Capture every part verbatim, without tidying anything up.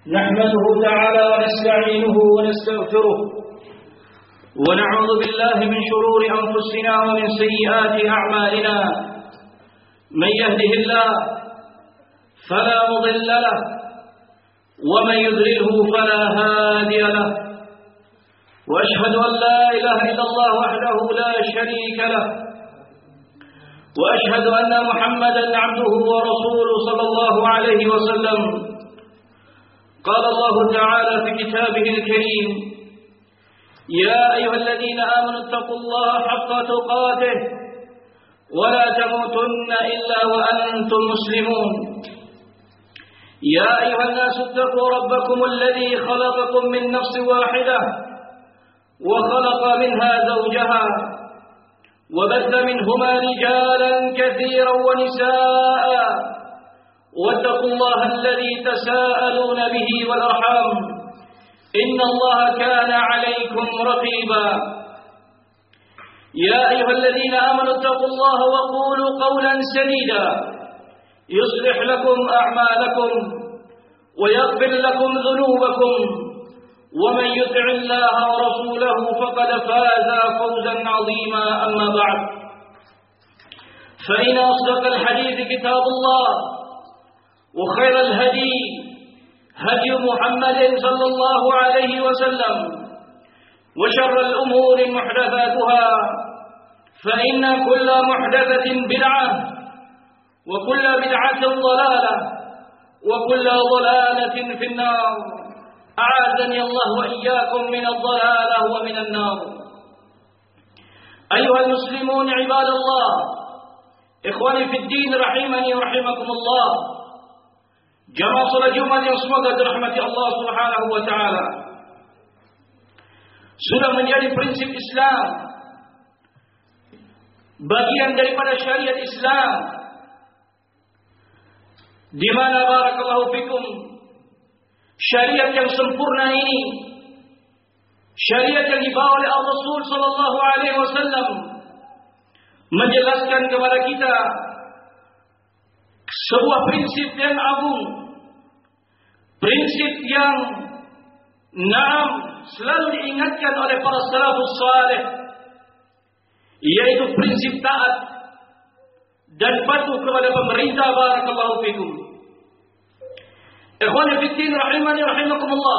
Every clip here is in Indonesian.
نحمده تعالى ونستعينه ونستغفره ونعوذ بالله من شرور أنفسنا ومن سيئات أعمالنا. من يهده الله فلا مضل له ومن يضلله فلا هادي له، وأشهد أن لا إله إلا الله وحده لا شريك له، وأشهد أن محمدا عبده ورسوله صلى الله عليه وسلم. قال الله تعالى في كتابه الكريم: يا أيها الذين آمنوا اتقوا الله حق تقاته ولا تموتن إلا وأنتم مسلمون. يا أيها الناس اتقوا ربكم الذي خلقكم من نفس واحدة وخلق منها زوجها وبث منهما رجالا كثيرا ونساء، واتقوا الله الذي تساءلون به والأرحام إن الله كان عليكم رقيبا. يا أيها الذين آمنوا اتقوا الله وقولوا قولا سديدا يصلح لكم أعمالكم ويغفر لكم ذنوبكم، ومن يطع الله ورسوله فقد فاز فوزا عظيما. أما بعد، فإن أصدق الحديث كتاب الله، وخير الهدي هدي محمد صلى الله عليه وسلم، وشر الأمور محدثاتها، فإن كل محدثة بدعة، وكل بدعة ضلالة، وكل ضلالة في النار. أعاذني الله وإياكم من الضلالة ومن النار. أيها المسلمون عباد الله، إخواني في الدين رحمني ورحمكم الله. Jamaah salat Jumat yang semoga dirahmati Allah Subhanahu wa taala. Sudah menjadi prinsip Islam, bagian daripada syariat Islam, di mana barakallahu fikum syariat yang sempurna ini, syariat yang dibawa oleh Rasul sallallahu alaihi wasallam, menjelaskan kepada kita sebuah prinsip yang agung, prinsip yang naam selalu diingatkan oleh para salafus saleh, yaitu prinsip taat dan patuh kepada pemerintah. Barakallahu fikum. Ikhwani fi din rahimani rahimakumullah.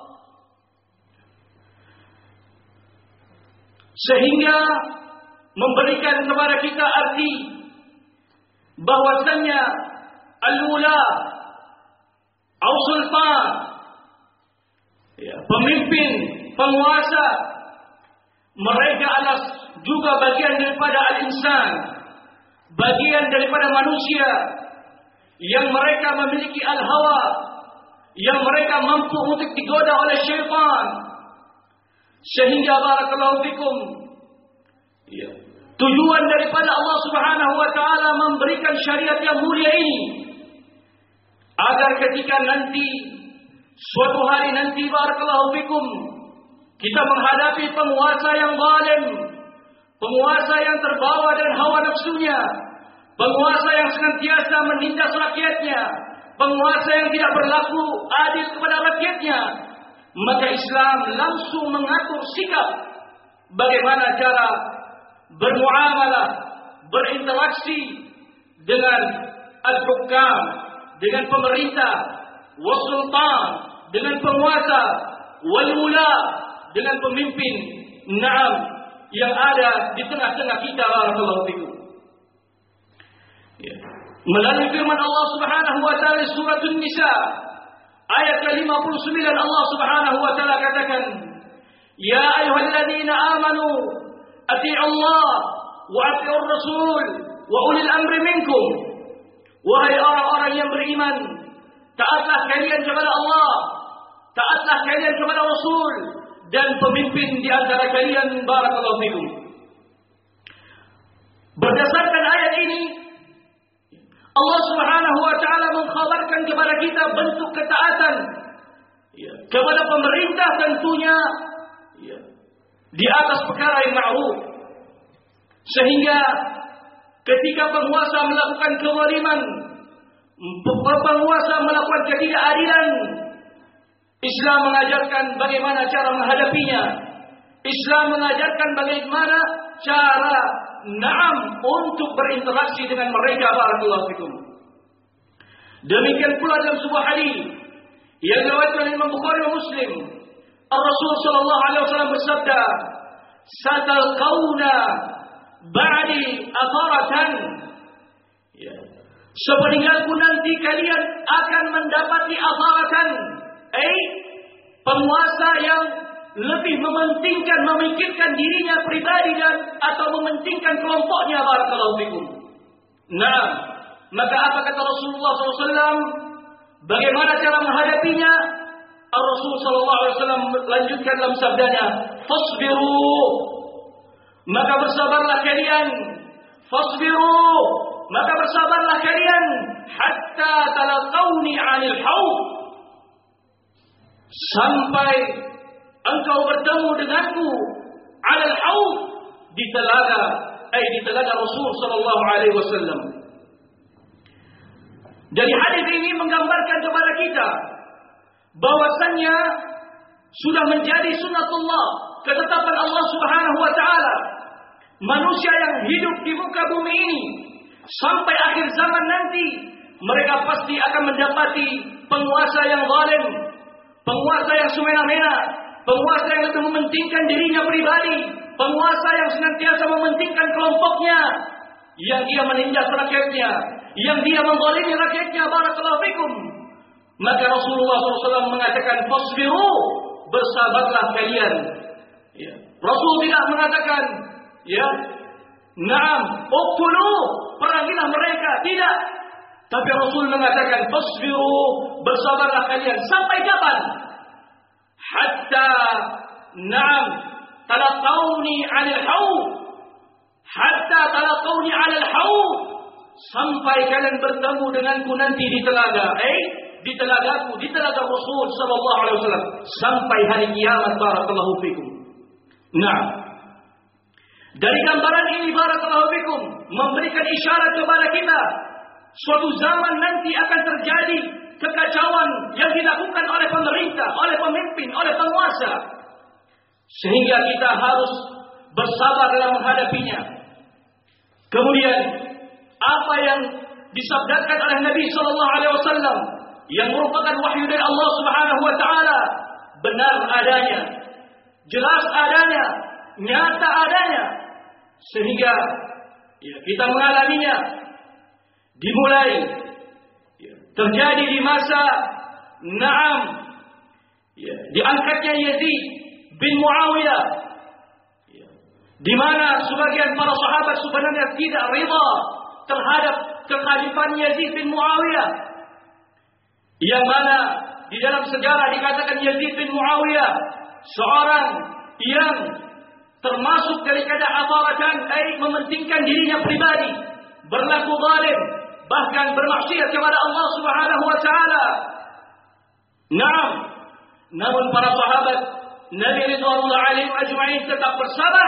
Sehingga memberikan kepada kita arti bahwasannya al-ula au sultan, ya, pemimpin, penguasa, mereka adalah juga bagian daripada al-insan, bagian daripada manusia yang mereka memiliki al-hawa, yang mereka mampu untuk digoda oleh syaitan. Sehingga barakallahu fikum, ya, tujuan daripada Allah Subhanahu wa taala memberikan syariat yang mulia ini agar ketika nanti suatu hari nanti barakallahu fikum kita menghadapi penguasa yang zalim, penguasa yang terbawa dengan hawa nafsunya, penguasa yang senantiasa menindas rakyatnya, penguasa yang tidak berlaku adil kepada rakyatnya, maka Islam langsung mengatur sikap bagaimana cara bermuamalah, berinteraksi dengan al-hukam, dengan pemerintah, wasultan, dengan penguasa, walula, dengan pemimpin, naam, yang ada di tengah-tengah kita. Barakallahu fikum. Ya. Melalui firman Allah Subhanahu wa taala surah An-Nisa ayat ke lima puluh sembilan, Allah Subhanahu wa taala katakan: Ya ayyuhalladzina amanu ati'u Allah wa ati'ur Rasul wa ulil amri minkum. Wahai orang-orang yang beriman, taatlah kalian kepada Allah, taatlah kalian kepada Rasul dan pemimpin di antara kalian. Barakallahu fikum. Berdasarkan ayat ini, Allah Subhanahu wa taala mengkhabarkan kepada kita bentuk ketaatan, ya, kepada pemerintah tentunya, ya, di atas perkara yang ma'ruf. Sehingga ketika penguasa melakukan kezaliman, penguasa melakukan ketidakadilan, Islam mengajarkan bagaimana cara menghadapinya. Islam mengajarkan bagaimana cara na'am untuk berinteraksi dengan mereka. Barakallahu fikum. Demikian pula dalam sebuah hadis yang diriwayatkan Imam Bukhari dan Muslim, Ar-Rasul sallallahu alaihi wasallam bersabda, "Satalqauna ba'di atharatan." Ya. Sepeninggalku nanti kalian akan mendapati atharatan, eh penguasa yang lebih mementingkan, memikirkan dirinya pribadi dan atau mementingkan kelompoknya. Barakallahu fikum. Nah, maka apa kata Rasulullah sallallahu alaihi wasallam? Bagaimana cara menghadapinya? Rasul sallallahu alaihi wasallam lanjutkan dalam sabdanya, "Fasbiru." Maka bersabarlah kalian. Fasbiru. Maka bersabarlah kalian hatta talaqauni 'anil haud. Sampai engkau bertemu denganku 'alal haud, di telaga, ai di telaga Rasul sallallahu alaihi wasallam. Jadi hadis ini menggambarkan kepada kita bahwasannya sudah menjadi sunnatullah, ketetapan Allah Subhanahu wa taala, manusia yang hidup di muka bumi ini sampai akhir zaman nanti mereka pasti akan mendapati penguasa yang zalim, penguasa yang semena-mena, penguasa yang lebih mementingkan dirinya pribadi, penguasa yang senantiasa mementingkan kelompoknya, yang dia menindas rakyatnya, yang dia menzalimi rakyatnya. Barakallahu fikum. Maka Rasulullah sallallahu alaihi wasallam mengatakan, "Fasbiru." Bersabarlah kalian. Ya. Rasul tidak mengatakan, ya, "Naam, uqtulu." Perangilah mereka. Tidak. Tapi Rasul mengatakan, "Fasbiru." Bersabarlah kalian. Sampai kapan? Hatta naam talaqawni 'alal haud. Hatta talaqawni 'alal haud. Sampai kalian bertemu denganku nanti di telaga. Eh, di telagaku, di telaga Rasul sallallahu alaihi wasallam sampai hari kiamat. Barakallahu fikum. Nah, dari gambaran ini barakallahu fikum memberikan isyarat kepada kita suatu zaman nanti akan terjadi kekacauan yang dilakukan oleh pemerintah, oleh pemimpin, oleh penguasa, sehingga kita harus bersabar dalam menghadapinya. Kemudian apa yang disabdakan oleh Nabi sallallahu alaihi wasallam yang merupakan wahyu dari Allah Subhanahu wa taala benar adanya, jelas adanya, nyata adanya, sehingga ya, kita mengalaminya. Dimulai ya, terjadi di masa Naam ya, diangkatnya Yazid bin Muawiyah ya, di mana sebagian para sahabat sebenarnya tidak rida terhadap kekhalifahan Yazid bin Muawiyah, yang mana di dalam sejarah dikatakan Yazid bin Muawiyah seorang yang termasuk dari kada atharatan, ai mementingkan dirinya pribadi, berlaku zalim, bahkan bermaksiat kepada Allah Subhanahu wa taala. Naam, namun para sahabat Nabi ridwanullah alaihim ajma'in tetap bersabar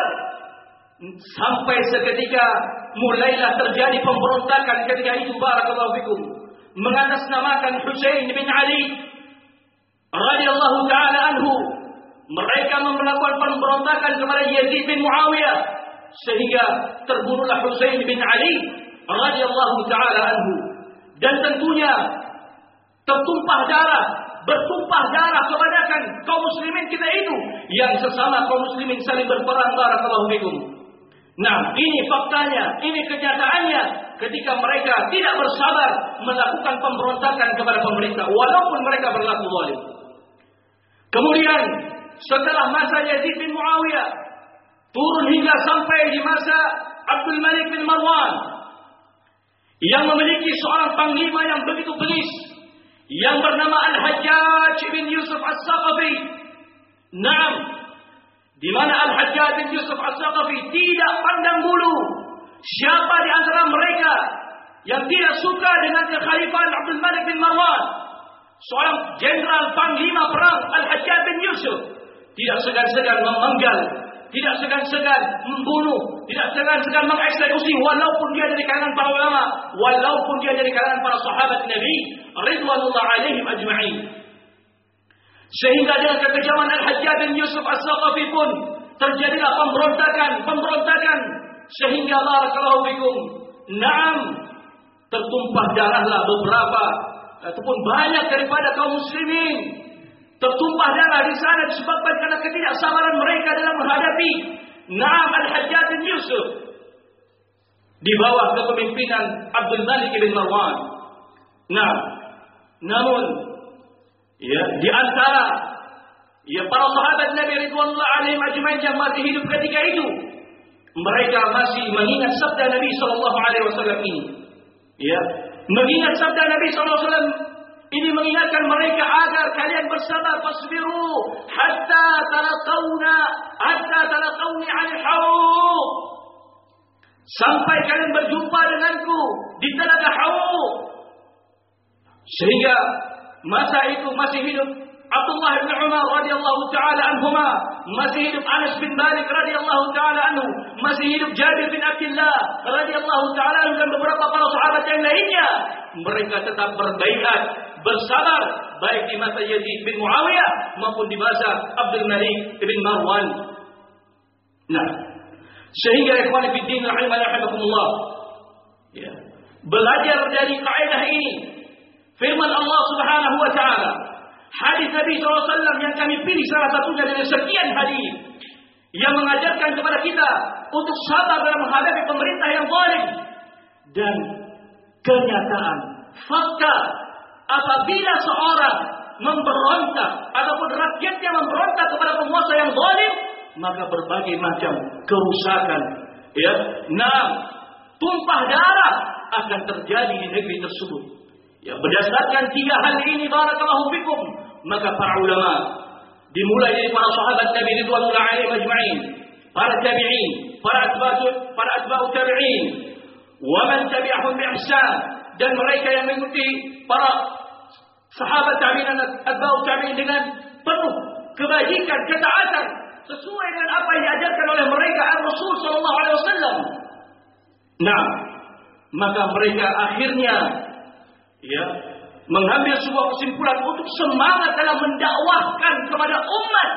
sampai seketika mulailah terjadi pemberontakan ketika itu. Barakallahu fikum, mengatasnamakan Husain bin Ali radhiyallahu taala anhu. Mereka melakukan pemberontakan kepada Yazid bin Muawiyah sehingga terbunuhlah Husain bin Ali radhiyallahu taala anhu. Dan tentunya tertumpah darah, bertumpah darah kebanyakan kaum muslimin kita itu yang sesama kaum muslimin saling berperang. Barakallahu fikum. Nah, ini faktanya, ini kenyataannya ketika mereka tidak bersabar melakukan pemberontakan kepada pemerintah walaupun mereka berlaku zalim. Kemudian setelah masa Yazid bin Muawiyah turun hingga sampai di masa Abdul Malik bin Marwan yang memiliki seorang panglima yang begitu belis yang bernama Al-Hajjaj bin Yusuf As-Saqafi. Naam, di mana Al-Hajjaj bin Yusuf As-Saqafi tidak pandang bulu siapa di antara mereka yang tidak suka dengan kekhalifahan Abdul Malik bin Marwan, seorang jenderal panglima perang Al-Hajjaj bin Yusuf, tidak segan-segan memenggal, tidak segan-segan membunuh, tidak segan-segan mengeksekusi, walaupun dia dari kalangan para ulama, walaupun dia dari kalangan para sahabat Nabi ridwanullah alaihim ajma'in. Sehingga dengan kekejaman Al-Hajjaj bin Yusuf As-Saqafi pun terjadilah pemberontakan, pemberontakan sehingga barakallahu fikum, naam, tertumpah darahlah beberapa ataupun banyak daripada kaum muslimin. Tertumpah darah di sana disebabkan karena ketidaksabaran mereka dalam menghadapi naam Al-Hajjaj bin Yusuf di bawah kepemimpinan Abdul Malik bin Marwan. Nah, namun ya di antara ya para sahabat Nabi ridwanullah alaihim ajmain yang masih hidup ketika itu, mereka masih mengingat sabda Nabi sallallahu alaihi wasallam ini. Ya, mengingat sabda Nabi sallallahu alaihi wasallam ini mengingatkan mereka agar kalian bersabar, fasbiru hatta talaqawna hatta talaqawni 'alal hawd. Sampai kalian berjumpa denganku di telaga Hawd. Sehingga masa itu masih hidup Abdullah bin Umar radhiyallahu taala anhuma, masih hidup Anas bin Malik radhiyallahu taala anhu, masih hidup Jabir bin Abdullah radhiyallahu taala anhu dan beberapa para sahabat yang lainnya. Mereka tetap berbaiat, bersabar baik di masa Yazid bin Muawiyah maupun di masa Abdul Malik bin Marwan. Nah, sehingga ikhwan fillah rahimakumullah, ya, belajar dari kaidah ini, firman Allah Subhanahu wa taala, hadis Nabi sallallahu alaihi wasallam yang kami pilih salah satunya dari sekian hadis yang mengajarkan kepada kita untuk sabar dalam menghadapi pemerintah yang zalim. Dan kenyataan fakta, apabila seorang memberontak ataupun rakyatnya memberontak kepada penguasa yang zalim, maka berbagai macam kerusakan, ya, nah, tumpah darah akan terjadi di negeri tersebut. Ya, berdasarkan tiga hal ini barakallahu fikum, maka para ulama dimulai dari para sahabat Nabi ridwanullah alaihim ajma'in, para tabi'in, para atba'u para atba'u tabi'in, wa man tabi'ahum bi ihsan, dan mereka yang mengikuti para sahabat tabi'in dan atba'u tabi'in dengan penuh kebajikan, ketaatan sesuai dengan apa yang diajarkan oleh mereka Rasul sallallahu alaihi wasallam. Nah, maka mereka akhirnya ya mengambil sebuah kesimpulan untuk semangat dalam mendakwahkan kepada umat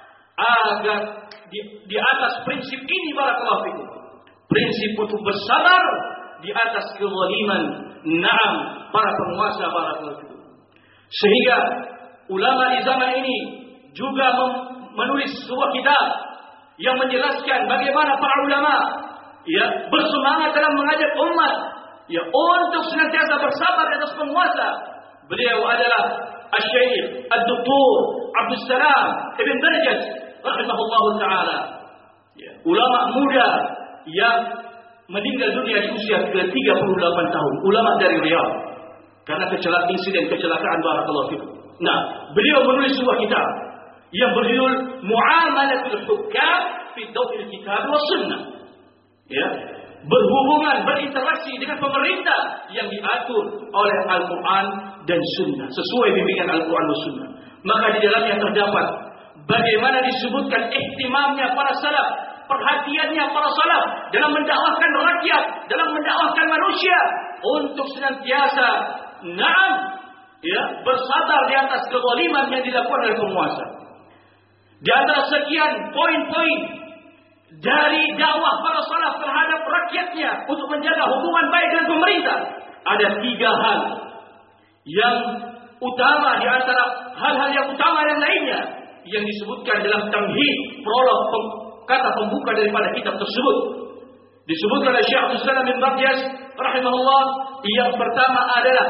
agar di, di atas prinsip ini barakallahu fikum, prinsip untuk bersabar di atas kezaliman naam para penguasa barakallahu fikum. Sehingga ulama di zaman ini juga mem, menulis sebuah kitab yang menjelaskan bagaimana para ulama ya bersemangat dalam mengajak umat ya untuk senantiasa bersabar atas penguasa. Beliau adalah Asy-Syaikh Ad-Doktor Abdul Salam Ibn Darajat rahimahullahu taala. Ya, ulama muda yang meninggal dunia di usia ke tiga puluh delapan tahun, ulama dari Riyadh karena kecelakaan insiden kecelakaan barakallahu fikum. Nah, beliau menulis sebuah kitab yang berjudul Muamalatul Hukam fi Dawil Kitab wa Sunnah. Ya, berhubungan, berinteraksi dengan pemerintah yang diatur oleh Al-Quran dan Sunnah, sesuai bimbingan Al-Quran dan Sunnah. Maka di dalamnya terdapat bagaimana disebutkan ihtimamnya para salaf, perhatiannya para salaf dalam mendakwahkan rakyat, dalam mendakwahkan manusia untuk senantiasa naam ya bersabar di atas kezaliman yang dilakukan oleh penguasa. Di antara sekian poin-poin dari dakwah para salaf terhadap rakyatnya untuk menjaga hubungan baik dengan pemerintah, ada tiga hal yang utama di antara hal-hal yang utama yang lainnya yang disebutkan dalam tamhid prolog pem, kata pembuka daripada kitab tersebut. Disebutkan oleh Syekh Abdul Salam bin Baqiyas rahimahullah, yang pertama adalah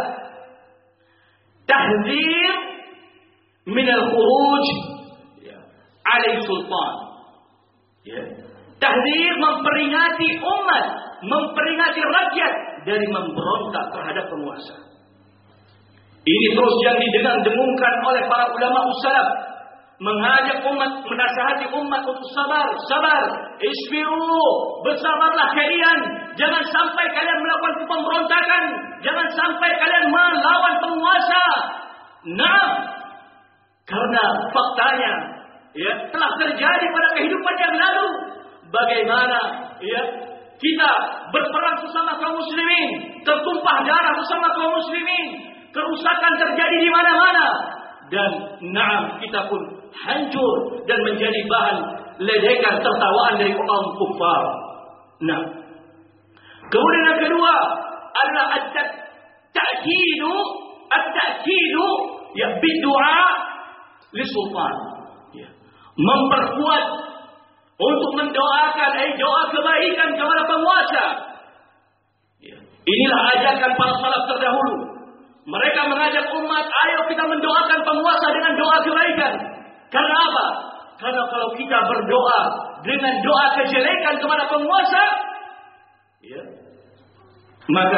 tahdzir min al-khuruj ya, alaihi sultan. Ya. Tahdzir memperingati umat, memperingati rakyat dari memberontak terhadap penguasa. Ini terus yang didengung-dengungkan oleh para ulama salaf, mengajak umat, menasihati umat untuk sabar, sabar, isbiru, bersabarlah kalian, jangan sampai kalian melakukan pemberontakan, jangan sampai kalian melawan penguasa. Nah, karena faktanya ya telah terjadi pada kehidupan yang lalu, bagaimana ya kita berperang sesama kaum muslimin, tertumpah darah bersama kaum muslimin, kerusakan terjadi di mana-mana, dan naam kita pun hancur dan menjadi bahan ledekan tertawaan dari kaum kufar. Nah, kemudian yang kedua adalah at-ta'kidu at-ta'kidu ya bidu'a li sultan. Ya. Memperkuat untuk mendoakan eh doa kebaikan kepada penguasa. Ya. Inilah ajakan para salaf terdahulu. Mereka mengajak umat, ayo kita mendoakan penguasa dengan doa kebaikan. Karena apa? Karena kalau kita berdoa dengan doa kejelekan kepada penguasa, ya, maka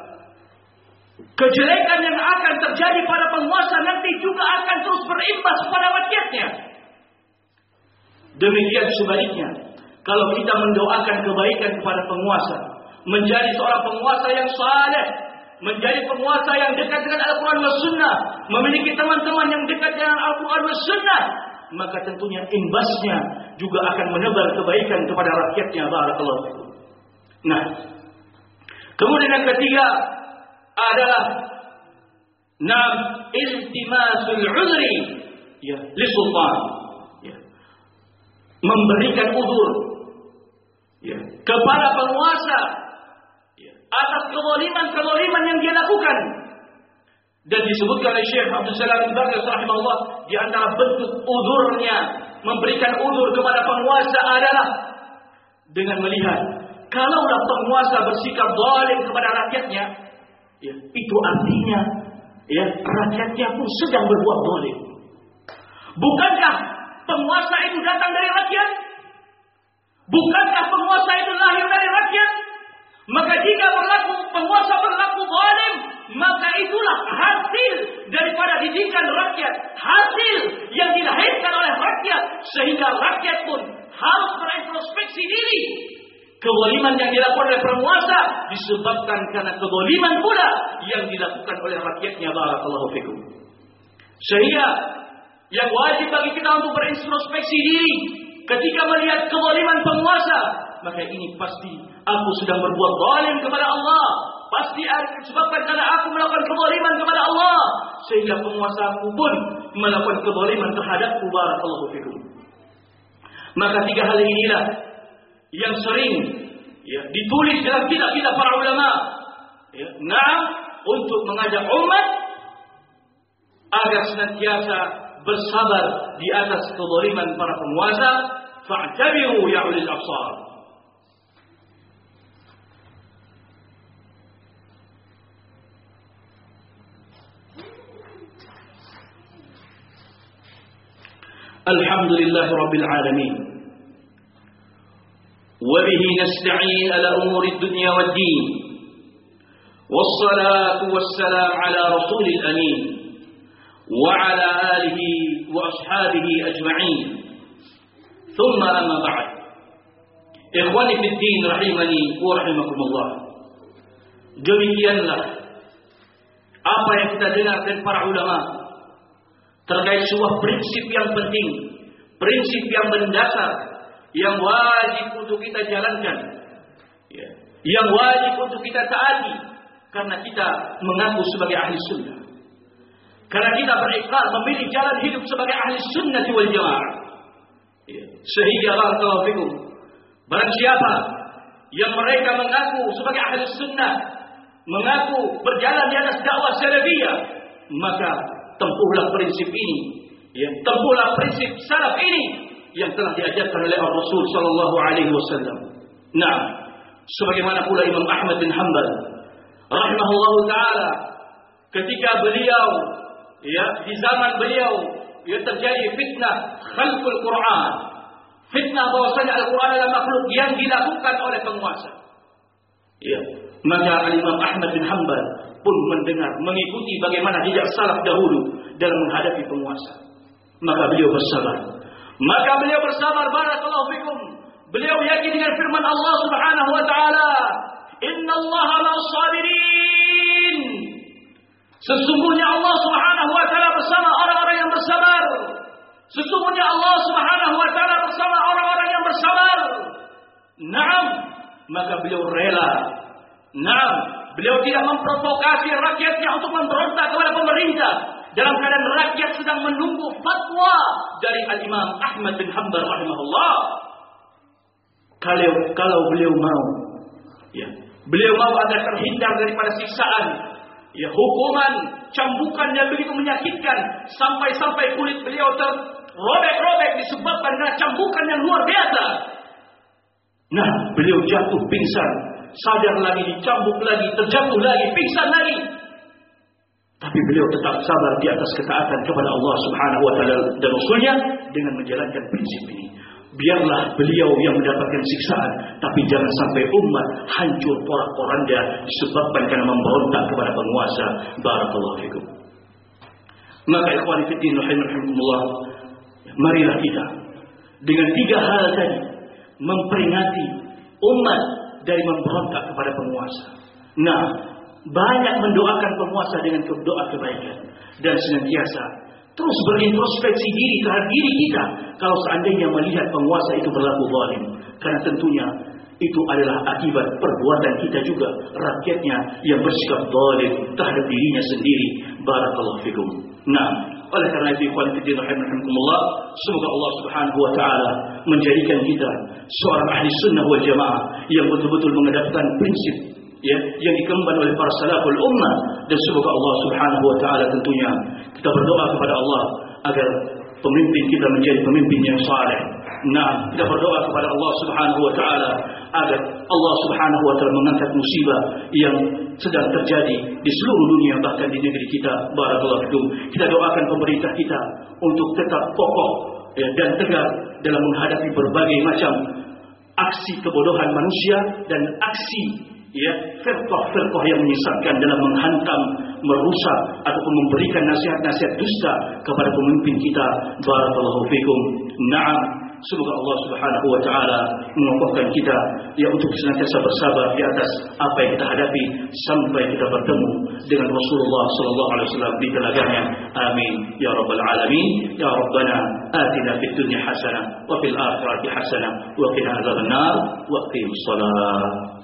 kejelekan yang akan terjadi pada penguasa nanti juga akan terus berimbas kepada rakyatnya. Demikian sebaliknya, kalau kita mendoakan kebaikan kepada penguasa, menjadi seorang penguasa yang saleh, menjadi penguasa yang dekat dengan Al-Quran dan Sunnah, memiliki teman-teman yang dekat dengan Al-Quran dan Sunnah, maka tentunya imbasnya juga akan menebar kebaikan kepada rakyatnya. Barakallahu fikum. Nah, kemudian yang ketiga adalah nam iltimasul udri ya li sultan, ya, memberikan udzur ya kepada penguasa ya, atas kezaliman-kezaliman yang dia lakukan. Dan disebutkan oleh Syekh Abdul Salam Al-Baqir rahimahullah, di antara bentuk udzurnya memberikan udzur kepada penguasa adalah dengan melihat kalaulah penguasa bersikap zalim kepada rakyatnya, ya, itu artinya ya rakyatnya pun sedang berbuat zalim. Bukankah penguasa itu datang dari rakyat? Bukankah penguasa itu lahir dari rakyat? Maka jika berlaku penguasa berlaku zalim, maka itulah hasil daripada didikan rakyat, hasil yang dilahirkan oleh rakyat, sehingga rakyat pun harus berintrospeksi diri. Kezaliman yang dilakukan oleh penguasa disebabkan karena kezaliman pula yang dilakukan oleh rakyatnya. Barakallahu fikum. Sehingga yang wajib bagi kita untuk berintrospeksi diri ketika melihat kezaliman penguasa, maka ini pasti aku sedang berbuat zalim kepada Allah. Pasti disebabkan karena aku melakukan kezaliman kepada Allah, sehingga penguasaku pun melakukan kezaliman terhadapku. Barakallahu fikum. Maka tiga hal inilah yang sering ya, ditulis dalam kitab-kitab para ulama, ya, nah, untuk mengajak umat agar senantiasa bersabar di atas kezaliman para penguasa. Fa'tabiru ya ulil absar. Alhamdulillah rabbil alamin. وبه نستعين على أمور الدنيا والدين والصلاة والسلام على رسول الأمين وعلى آله وأصحابه أجمعين ثم أما بعد إخواني في الدين رحمني ورحمكم الله. Demikianlah apa yang kita dengar dari para ulama terkait sebuah prinsip yang penting, prinsip yang mendasar, yang wajib untuk kita jalankan, ya, yang wajib untuk kita taati, karena kita mengaku sebagai ahli sunnah, karena kita berikrar memilih jalan hidup sebagai ahli sunnah wal jamaah. Ya. Sehingga barakallahu fikum, barang siapa yang mereka mengaku sebagai ahli sunnah, mengaku berjalan di atas dakwah salafiyah, maka tempuhlah prinsip ini, ya, tempuhlah prinsip salaf ini yang telah diajarkan oleh Rasul sallallahu alaihi wasallam. Nah, sebagaimana pula Imam Ahmad bin Hanbal rahimahullahu taala, ketika beliau ya di zaman beliau ya terjadi fitnah khalqul Quran, fitnah bahwasanya Al-Quran adalah makhluk yang dilakukan oleh penguasa. Ya, maka Imam Ahmad bin Hanbal pun mendengar, mengikuti bagaimana jejak salaf dahulu dalam menghadapi penguasa. Maka beliau bersabar. Maka beliau bersabar. Barakallahu fikum. Beliau yakin dengan firman Allah Subhanahu wa taala, "Innallaha ma'as sabirin." Sesungguhnya Allah Subhanahu wa taala bersama orang-orang yang bersabar. Sesungguhnya Allah Subhanahu wa taala bersama orang-orang yang bersabar. Naam, maka beliau rela. Naam, beliau tidak memprovokasi rakyatnya untuk memberontak kepada pemerintah. dalam keadaan rakyat sedang menunggu fatwa dari Al-Imam Ahmad bin Hanbal rahimahullah. Kalau kalau beliau mau, ya, beliau mau agar terhindar daripada siksaan, ya, hukuman, cambukan yang begitu menyakitkan sampai-sampai kulit beliau terrobek-robek disebabkan karena cambukan yang luar biasa. Nah, beliau jatuh pingsan, sadar lagi, dicambuk lagi, terjatuh lagi, pingsan lagi. Tapi beliau tetap sabar di atas ketaatan kepada Allah Subhanahu wa taala dan Rasulnya dengan menjalankan prinsip ini. Biarlah beliau yang mendapatkan siksaan, tapi jangan sampai umat hancur porak-poranda disebabkan karena memberontak kepada penguasa. Barakallahu fikum. Maka ikhwani fiddin rahimakumullah, marilah kita dengan tiga hal tadi memperingati umat dari memberontak kepada penguasa. Nah, banyak mendoakan penguasa dengan doa kebaikan dan senantiasa terus berintrospeksi diri terhadap diri kita kalau seandainya melihat penguasa itu berlaku zalim, karena tentunya itu adalah akibat perbuatan kita juga, rakyatnya yang bersikap zalim terhadap dirinya sendiri. Barakallahu fikum. Nah, oleh karena itu ikhwan fillah rahimakumullah, semoga Allah Subhanahu wa taala menjadikan kita seorang ahli sunnah wal jamaah yang betul-betul mengedepankan prinsip, ya, yang dikembangkan oleh para salaful ummah, dan semoga Allah Subhanahu wa taala tentunya kita berdoa kepada Allah agar pemimpin kita menjadi pemimpin yang saleh. Nah, kita berdoa kepada Allah Subhanahu wa taala agar Allah Subhanahu wa taala mengangkat musibah yang sedang terjadi di seluruh dunia, bahkan di negeri kita. Barakallahu fikum. Kita doakan pemerintah kita untuk tetap kokoh, ya, dan tegar dalam menghadapi berbagai macam aksi kebodohan manusia dan aksi, ya, firqah-firqah yang menyesatkan dalam menghantam, merusak ataupun memberikan nasihat-nasihat dusta kepada pemimpin kita. Barakallahu fikum. Naam, semoga Allah Subhanahu wa taala mengokohkan kita, ya, untuk senantiasa bersabar di atas apa yang kita hadapi sampai kita bertemu dengan Rasulullah sallallahu alaihi wasallam di telaganya. Amin ya rabbal alamin. Ya rabbana atina fid dunya hasanah wa fil akhirati hasanah wa qina adzabannar wa qimis shalah.